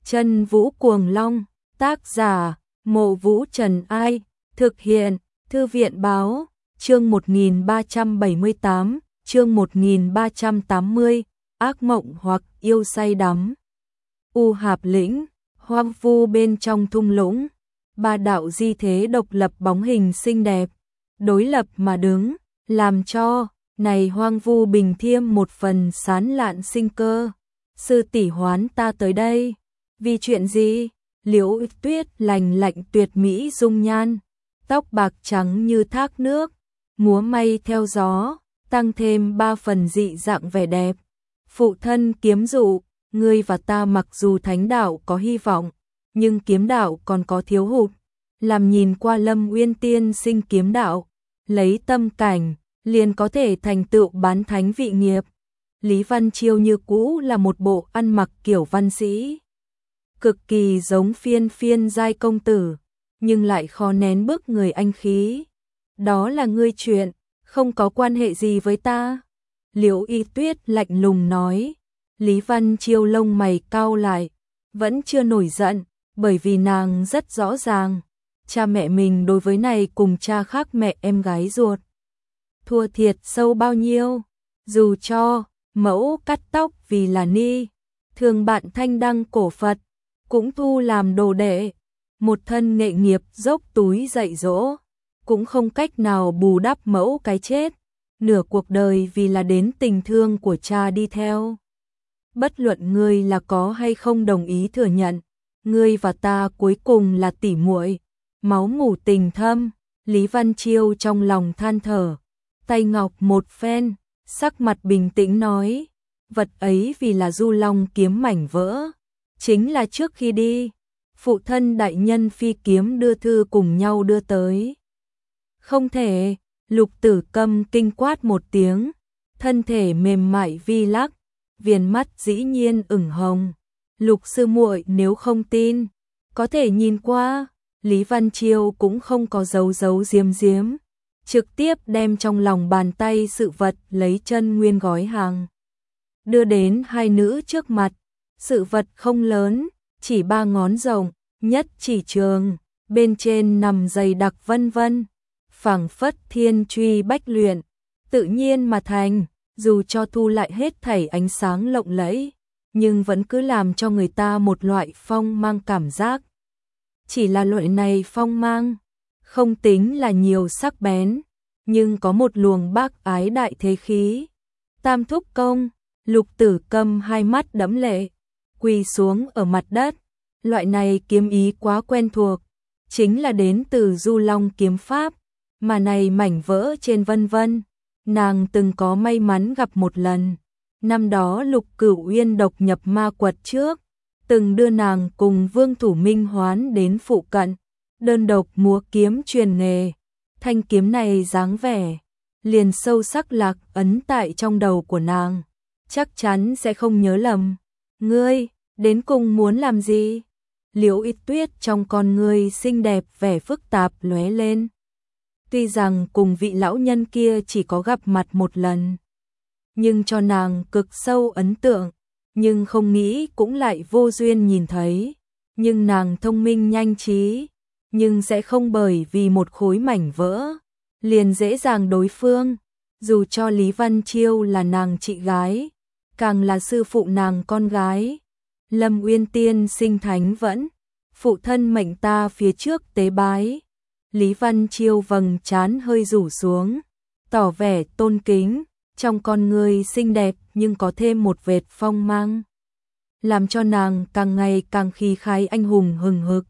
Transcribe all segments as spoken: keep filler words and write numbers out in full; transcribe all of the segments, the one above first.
Chân Vũ Cuồng Long, tác giả, Mộ Vũ Trần Ai, thực hiện, Thư viện Báo, chương một nghìn ba trăm bảy mươi tám, chương một nghìn ba trăm tám mươi, ác mộng hoặc yêu say đắm. U Hạp Lĩnh, hoang vu bên trong thung lũng, ba đạo di thế độc lập bóng hình xinh đẹp, đối lập mà đứng, làm cho này hoang vu bình thiêm một phần sán lạn sinh cơ. Sư tỷ hoán ta tới đây, vì chuyện gì? Liễu Tuyết lành lạnh tuyệt mỹ dung nhan, tóc bạc trắng như thác nước, múa may theo gió, tăng thêm ba phần dị dạng vẻ đẹp. Phụ thân kiếm dụ, ngươi và ta mặc dù thánh đạo có hy vọng, nhưng kiếm đạo còn có thiếu hụt. Làm nhìn qua Lâm Uyên tiên sinh kiếm đạo, lấy tâm cảnh, liền có thể thành tựu bán thánh vị nghiệp. Lý Văn Chiêu như cũ là một bộ ăn mặc kiểu văn sĩ, cực kỳ giống phiên phiên giai công tử, nhưng lại khó nén bức người anh khí. Đó là ngươi chuyện, không có quan hệ gì với ta. Liễu Y Tuyết lạnh lùng nói. Lý Văn Chiêu lông mày cau lại, vẫn chưa nổi giận, bởi vì nàng rất rõ ràng, cha mẹ mình đối với này cùng cha khác mẹ em gái ruột thua thiệt sâu bao nhiêu. Dù cho mẫu cắt tóc vì là ni, thường bạn thanh đăng cổ Phật, cũng thu làm đồ đệ, một thân nghệ nghiệp dốc túi dạy dỗ, cũng không cách nào bù đắp mẫu cái chết, nửa cuộc đời vì là đến tình thương của cha đi theo. Bất luận ngươi là có hay không đồng ý thừa nhận, ngươi và ta cuối cùng là tỉ muội, máu mủ tình thâm. Lý Văn Chiêu trong lòng than thở, tay ngọc một phen, sắc mặt bình tĩnh nói, vật ấy vì là Du Long kiếm mảnh vỡ, chính là trước khi đi, phụ thân đại nhân phi kiếm đưa thư cùng nhau đưa tới. Không thể. Lục Tử Câm kinh quát một tiếng, thân thể mềm mại vi lắc, viền mắt dĩ nhiên ửng hồng. Lục sư muội nếu không tin, có thể nhìn qua. Lý Văn Chiêu cũng không có giấu giấu giếm giếm, trực tiếp đem trong lòng bàn tay sự vật lấy chân nguyên gói hàng, đưa đến hai nữ trước mặt. Sự vật không lớn, chỉ ba ngón rộng, nhất chỉ trường, bên trên nằm dày đặc vân vân, phảng phất thiên truy bách luyện, tự nhiên mà thành, dù cho thu lại hết thảy ánh sáng lộng lẫy, nhưng vẫn cứ làm cho người ta một loại phong mang cảm giác. Chỉ là loại này phong mang, không tính là nhiều sắc bén, nhưng có một luồng bác ái đại thế khí. Tam thúc công, Lục Tử Câm hai mắt đẫm lệ, quỳ xuống ở mặt đất, loại này kiếm ý quá quen thuộc, chính là đến từ Du Long kiếm pháp, mà này mảnh vỡ trên vân vân, nàng từng có may mắn gặp một lần. Năm đó Lục Cửu Uyên độc nhập ma quật trước, từng đưa nàng cùng Vương Thủ Minh Hoán đến phụ cận, đơn độc múa kiếm truyền nghề. Thanh kiếm này dáng vẻ, liền sâu sắc lạc ấn tại trong đầu của nàng, chắc chắn sẽ không nhớ lầm. Ngươi, đến cùng muốn làm gì? Liễu Y Tuyết trong con ngươi xinh đẹp vẻ phức tạp lóe lên. Tuy rằng cùng vị lão nhân kia chỉ có gặp mặt một lần, nhưng cho nàng cực sâu ấn tượng, nhưng không nghĩ cũng lại vô duyên nhìn thấy. Nhưng nàng thông minh nhanh trí, nhưng sẽ không bởi vì một khối mảnh vỡ liền dễ dàng đối phương. Dù cho Lý Văn Chiêu là nàng chị gái, càng là sư phụ nàng con gái. Lâm Uyên tiên sinh thánh vẫn, phụ thân mệnh ta phía trước tế bái. Lý Văn Chiêu vầng trán hơi rủ xuống, tỏ vẻ tôn kính, trong con người xinh đẹp nhưng có thêm một vệt phong mang, làm cho nàng càng ngày càng khí khái anh hùng hừng hực.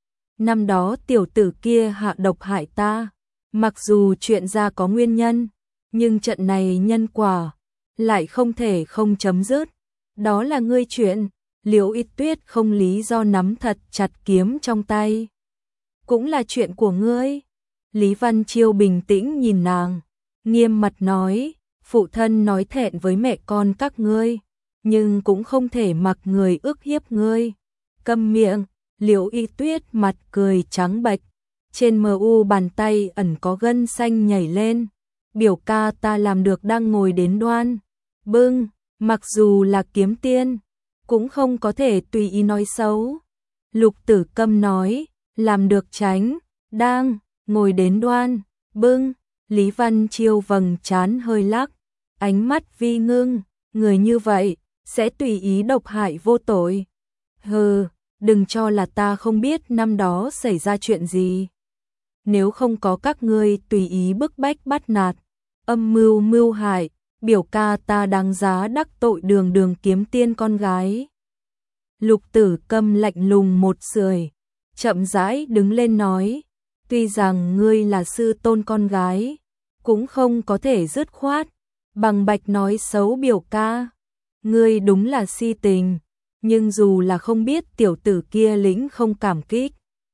Năm đó tiểu tử kia hạ độc hại ta, mặc dù chuyện ra có nguyên nhân, nhưng trận này nhân quả lại không thể không chấm dứt. Đó là ngươi chuyện. Liễu Y Tuyết không lý do nắm thật chặt kiếm trong tay. Cũng là chuyện của ngươi. Lý Văn Chiêu bình tĩnh nhìn nàng, nghiêm mặt nói, phụ thân nói thẹn với mẹ con các ngươi, nhưng cũng không thể mặc người ức hiếp ngươi. Câm miệng. Liễu Y Tuyết mặt cười trắng bệch, trên mờ u bàn tay ẩn có gân xanh nhảy lên. Biểu ca ta làm được đang ngồi đến đoan. Bưng, mặc dù là kiếm tiên, cũng không có thể tùy ý nói xấu. Lục Tử Câm nói, làm được tránh, đang, ngồi đến đoan, bưng, Lý Văn Chiêu vầng trán hơi lắc, ánh mắt vi ngưng, người như vậy, sẽ tùy ý độc hại vô tội. Hừ, đừng cho là ta không biết năm đó xảy ra chuyện gì. Nếu không có các ngươi tùy ý bức bách bắt nạt, âm mưu mưu hại, biểu ca ta đáng giá đắc tội đường đường kiếm tiên con gái. Lục Tử Câm lạnh lùng một sưởi, chậm rãi đứng lên nói, tuy rằng ngươi là sư tôn con gái, cũng không có thể dứt khoát, bằng bạch nói xấu biểu ca. Ngươi đúng là si tình, nhưng dù là không biết tiểu tử kia lĩnh không cảm kích.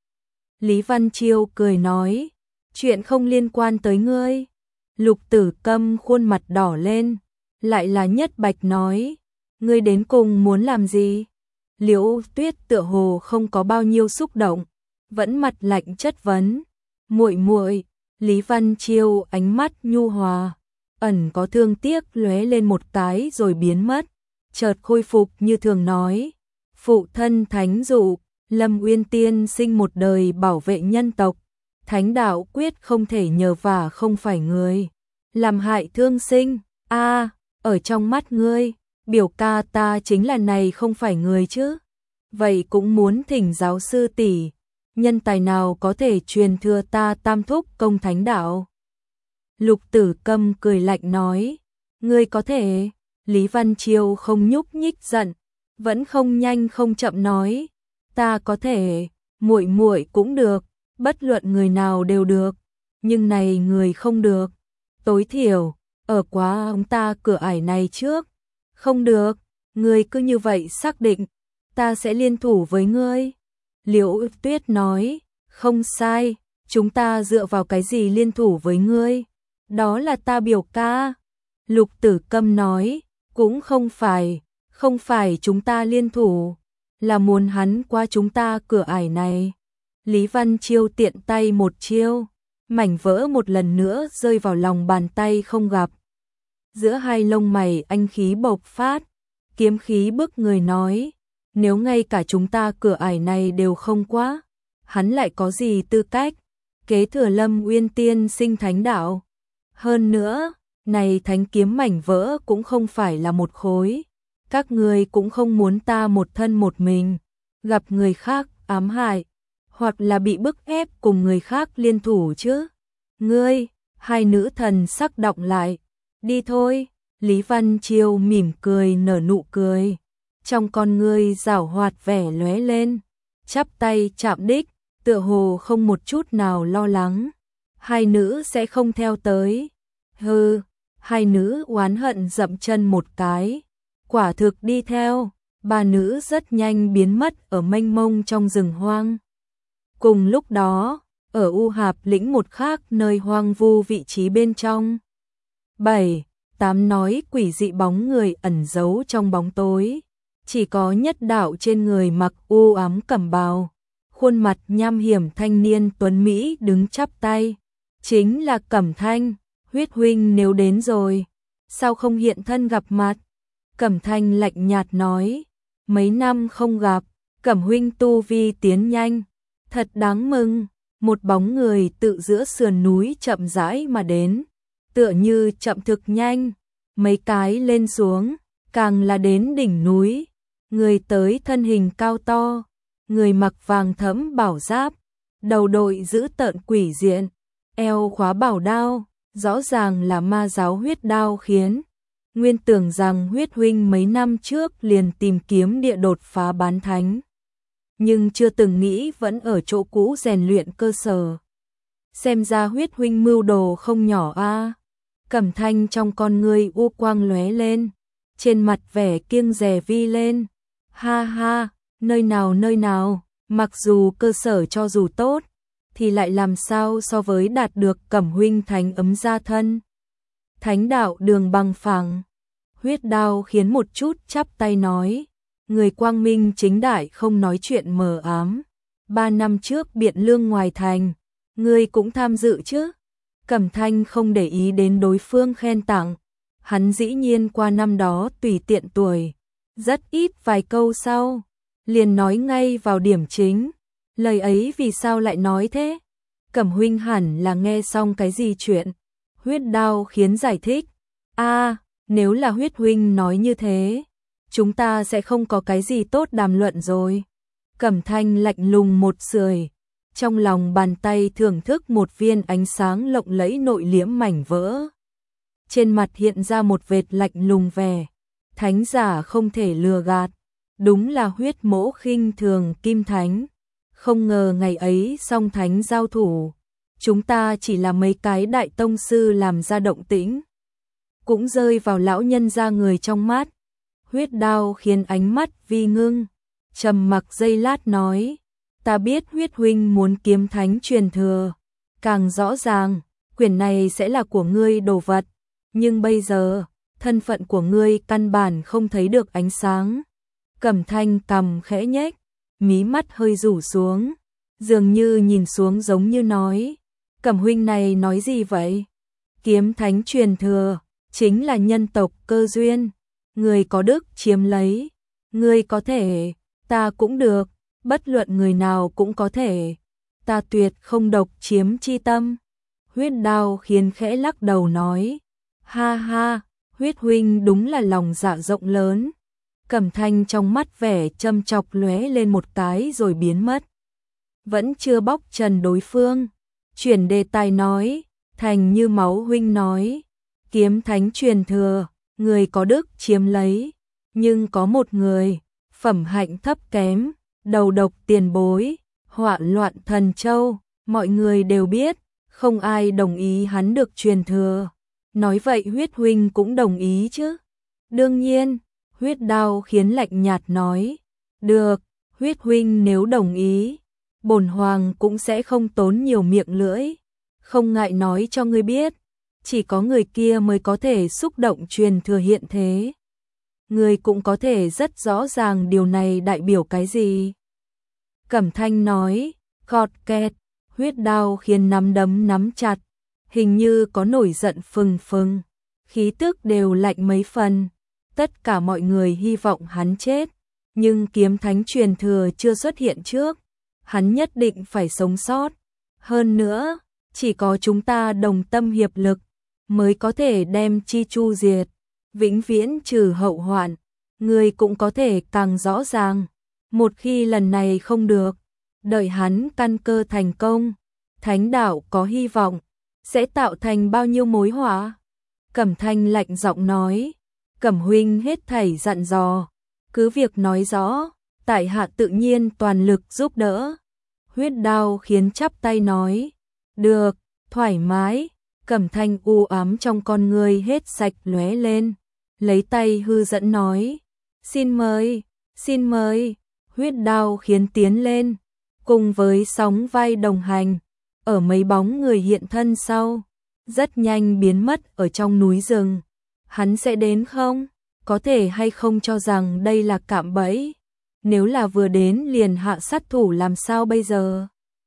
Lý Văn Chiêu cười nói, chuyện không liên quan tới ngươi. Lục Tử Câm khuôn mặt đỏ lên, lại là nhất bạch nói, ngươi đến cùng muốn làm gì? Liễu Tuyết tựa hồ không có bao nhiêu xúc động, vẫn mặt lạnh chất vấn, muội muội. Lý Văn Chiêu ánh mắt nhu hòa, ẩn có thương tiếc lóe lên một cái rồi biến mất, chợt khôi phục như thường nói, phụ thân thánh dụ, Lâm Uyên Tiên sinh một đời bảo vệ nhân tộc, thánh đạo quyết không thể nhờ vả không phải người, làm hại thương sinh. A, ở trong mắt ngươi, biểu ca ta chính là này không phải người chứ? Vậy cũng muốn thỉnh giáo sư tỷ, nhân tài nào có thể truyền thừa ta tam thúc công thánh đạo? Lục Tử Câm cười lạnh nói, ngươi có thể. Lý Văn Chiêu không nhúc nhích giận, vẫn không nhanh không chậm nói, ta có thể, muội muội cũng được, bất luận người nào đều được, nhưng này người không được, tối thiểu ở quá ông ta cửa ải này trước. Không được, ngươi cứ như vậy xác định, ta sẽ liên thủ với ngươi. Liễu Tuyết nói, không sai, chúng ta dựa vào cái gì liên thủ với ngươi? Đó là ta biểu ca. Lục Tử Câm nói, cũng không phải, không phải chúng ta liên thủ, là muốn hắn qua chúng ta cửa ải này. Lý Văn Chiêu tiện tay một chiêu, mảnh vỡ một lần nữa rơi vào lòng bàn tay không gặp. Giữa hai lông mày anh khí bộc phát, kiếm khí bức người nói, nếu ngay cả chúng ta cửa ải này đều không qua, hắn lại có gì tư cách kế thừa Lâm Uyên Tiên sinh thánh đạo? Hơn nữa, này thánh kiếm mảnh vỡ cũng không phải là một khối, các ngươi cũng không muốn ta một thân một mình, gặp người khác ám hại, hoặc là bị bức ép cùng người khác liên thủ chứ? Ngươi, hai nữ thần sắc động lại, đi thôi. Lý Văn Chiêu mỉm cười nở nụ cười, trong con ngươi giảo hoạt vẻ lóe lên, chắp tay chạm đích, tựa hồ không một chút nào lo lắng, hai nữ sẽ không theo tới. Hừ, hai nữ oán hận dậm chân một cái, quả thực đi theo, ba nữ rất nhanh biến mất ở mênh mông trong rừng hoang. Cùng lúc đó, ở U Hạp lĩnh một khác nơi hoang vu vị trí bên trong. Bảy, tám nói quỷ dị bóng người ẩn giấu trong bóng tối, chỉ có nhất đạo trên người mặc u ám cẩm bào, khuôn mặt nham hiểm thanh niên tuấn Mỹ đứng chắp tay, chính là Cẩm Thanh. Huyết huynh nếu đến rồi, sao không hiện thân gặp mặt? Cẩm Thanh lạnh nhạt nói, mấy năm không gặp, Cẩm huynh tu vi tiến nhanh, thật đáng mừng. Một bóng người tự giữa sườn núi chậm rãi mà đến, tựa như chậm thực nhanh, mấy cái lên xuống, càng là đến đỉnh núi. Người tới thân hình cao to, người mặc vàng thẫm bảo giáp, đầu đội giữ tợn quỷ diện, eo khóa bảo đao, rõ ràng là ma giáo Huyết Đao Khiến. Nguyên tưởng rằng Huyết huynh mấy năm trước liền tìm kiếm địa đột phá bán thánh, nhưng chưa từng nghĩ vẫn ở chỗ cũ rèn luyện cơ sở. Xem ra Huyết huynh mưu đồ không nhỏ a. À. Cẩm Thanh trong con ngươi u quang lóe lên, trên mặt vẻ kiêng dè vi lên. Ha ha, nơi nào nơi nào, mặc dù cơ sở cho dù tốt, thì lại làm sao so với đạt được Cẩm huynh thánh ấm gia thân. Thánh đạo đường bằng phẳng. Huyết Đao Khiến một chút chắp tay nói, người quang minh chính đại không nói chuyện mờ ám. Ba năm trước Biện Lương ngoài thành, ngươi cũng tham dự chứ? Cẩm Thanh không để ý đến đối phương khen tặng, hắn dĩ nhiên qua năm đó tùy tiện tuổi, Rất ít vài câu sau, liền nói ngay vào điểm chính. Lời ấy vì sao lại nói thế? Cẩm huynh hẳn là nghe xong cái gì chuyện. Huyết Đao khiến giải thích. A, nếu là Huyết huynh nói như thế, chúng ta sẽ không có cái gì tốt đàm luận rồi. Cẩm Thanh lạnh lùng một sưởi, trong lòng bàn tay thưởng thức một viên ánh sáng lộng lẫy nội liễm mảnh vỡ. Trên mặt hiện ra một vệt lạnh lùng vẻ, thánh giả không thể lừa gạt, đúng là huyết mỗ khinh thường kim thánh. Không ngờ ngày ấy song thánh giao thủ, chúng ta chỉ là mấy cái đại tông sư làm ra động tĩnh, cũng rơi vào lão nhân gia người trong mắt. Huyết Đao khiến ánh mắt vi ngưng, trầm mặc giây lát nói, ta biết Huyết huynh muốn kiếm thánh truyền thừa, càng rõ ràng, quyển này sẽ là của ngươi đồ vật, nhưng bây giờ, thân phận của ngươi căn bản không thấy được ánh sáng. Cẩm Thanh cằm khẽ nhếch, mí mắt hơi rủ xuống, dường như nhìn xuống giống như nói, Cẩm huynh này nói gì vậy? Kiếm thánh truyền thừa, chính là nhân tộc cơ duyên, người có đức chiếm lấy, người có thể, ta cũng được, bất luận người nào cũng có thể, ta tuyệt không độc chiếm chi tâm. Huyết Đao khiến khẽ lắc đầu nói, ha ha, Huyết huynh đúng là lòng dạ rộng lớn. Cẩm Thanh trong mắt vẻ châm chọc lóe lên một cái rồi biến mất. Vẫn chưa bóc trần đối phương, chuyển đề tài nói, thành như máu huynh nói, kiếm thánh truyền thừa, người có đức chiếm lấy, nhưng có một người, phẩm hạnh thấp kém, đầu độc tiền bối, họa loạn thần châu, mọi người đều biết, không ai đồng ý hắn được truyền thừa. Nói vậy Huyết huynh cũng đồng ý chứ? Đương nhiên. Huyết Đao khiến lạnh nhạt nói, được, Huyết huynh nếu đồng ý, bổn hoàng cũng sẽ không tốn nhiều miệng lưỡi, không ngại nói cho ngươi biết, chỉ có người kia mới có thể xúc động truyền thừa hiện thế. Ngươi cũng có thể rất rõ ràng điều này đại biểu cái gì. Cẩm Thanh nói, gọt kẹt, Huyết Đao khiến nắm đấm nắm chặt, hình như có nổi giận phừng phừng, khí tức đều lạnh mấy phần. Tất cả mọi người hy vọng hắn chết, nhưng kiếm thánh truyền thừa chưa xuất hiện trước, hắn nhất định phải sống sót. Hơn nữa, chỉ có chúng ta đồng tâm hiệp lực, mới có thể đem chi chu diệt, vĩnh viễn trừ hậu hoạn. Người cũng có thể càng rõ ràng, một khi lần này không được, đợi hắn căn cơ thành công, thánh đạo có hy vọng, sẽ tạo thành bao nhiêu mối họa. Cẩm Thanh lạnh giọng nói, Cẩm huynh hết thảy dặn dò, cứ việc nói rõ, tại hạ tự nhiên toàn lực giúp đỡ. Huyết Đao khiến chắp tay nói, được, thoải mái. Cẩm Thanh u ám trong con người hết sạch lóe lên, lấy tay hư dẫn nói, xin mời, xin mời. Huyết Đao khiến tiến lên, cùng với sóng vai đồng hành, ở mấy bóng người hiện thân sau, rất nhanh biến mất ở trong núi rừng. Hắn sẽ đến không? Có thể hay không cho rằng đây là cạm bẫy? Nếu là vừa đến liền hạ sát thủ làm sao bây giờ?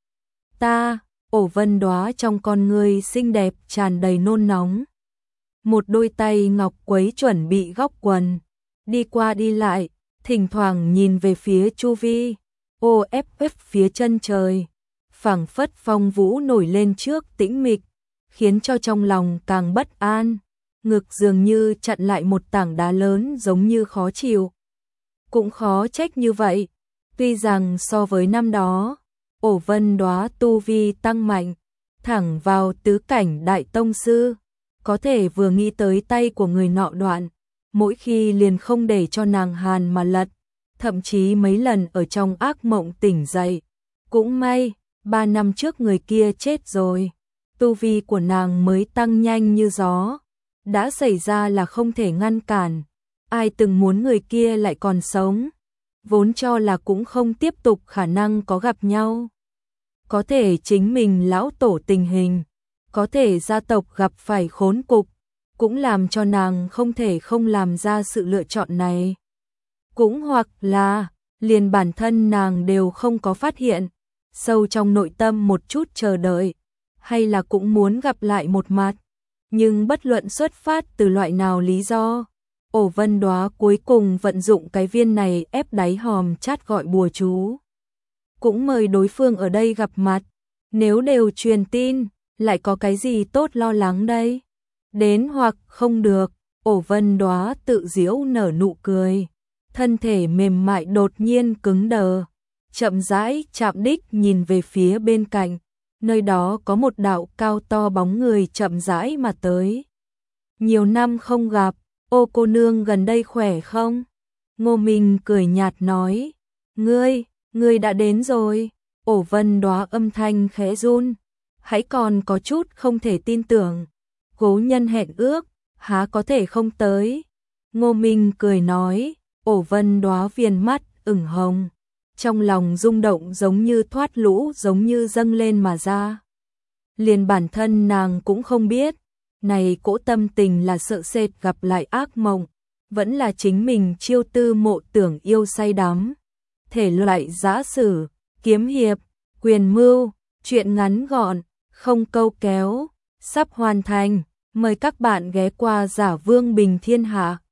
Ta, Ổ Vân Đóa trong con ngươi xinh đẹp tràn đầy nôn nóng. Một đôi tay ngọc quấy chuẩn bị góc quần, đi qua đi lại, thỉnh thoảng nhìn về phía chu vi, ô ép ép phía chân trời, phảng phất phong vũ nổi lên trước tĩnh mịch, khiến cho trong lòng càng bất an. Ngực dường như chặn lại một tảng đá lớn giống như khó chịu. Cũng khó trách như vậy, tuy rằng so với năm đó, Ổ Vân Đóa tu vi tăng mạnh, thẳng vào tứ cảnh đại tông sư, có thể vừa nghĩ tới tay của người nọ đoạn, mỗi khi liền không để cho nàng hàn mà lật, thậm chí mấy lần ở trong ác mộng tỉnh dậy. Cũng may, ba năm trước người kia chết rồi, tu vi của nàng mới tăng nhanh như gió. Đã xảy ra là không thể ngăn cản, ai từng muốn người kia lại còn sống, vốn cho là cũng không tiếp tục khả năng có gặp nhau. Có thể chính mình lão tổ tình hình, có thể gia tộc gặp phải khốn cục, cũng làm cho nàng không thể không làm ra sự lựa chọn này. Cũng hoặc là, liền bản thân nàng đều không có phát hiện, sâu trong nội tâm một chút chờ đợi, hay là cũng muốn gặp lại một mặt. Nhưng bất luận xuất phát từ loại nào lý do, Ổ Vân Đóa cuối cùng vận dụng cái viên này ép đáy hòm chát gọi bùa chú. Cũng mời đối phương ở đây gặp mặt, nếu đều truyền tin, lại có cái gì tốt lo lắng đây? Đến hoặc không được, Ổ Vân Đóa tự giễu nở nụ cười, thân thể mềm mại đột nhiên cứng đờ, chậm rãi chạm đích nhìn về phía bên cạnh, nơi đó có một đạo cao to bóng người chậm rãi mà tới. Nhiều năm không gặp, Ô cô nương gần đây khỏe không? Ngô Minh cười nhạt nói, ngươi, ngươi đã đến rồi. Ổ Vân Đóa âm thanh khẽ run, hãy còn có chút không thể tin tưởng. Cố nhân hẹn ước, há có thể không tới. Ngô Minh cười nói, Ổ Vân Đóa viền mắt ửng hồng, trong lòng rung động giống như thoát lũ, giống như dâng lên mà ra. Liền bản thân nàng cũng không biết, này cỗ tâm tình là sợ sệt gặp lại ác mộng, vẫn là chính mình chiêu tư mộ tưởng yêu say đắm. Thể loại giã sử, kiếm hiệp, quyền mưu, truyện ngắn gọn, không câu kéo, sắp hoàn thành, mời các bạn ghé qua Giả Vương Bình Thiên Hạ.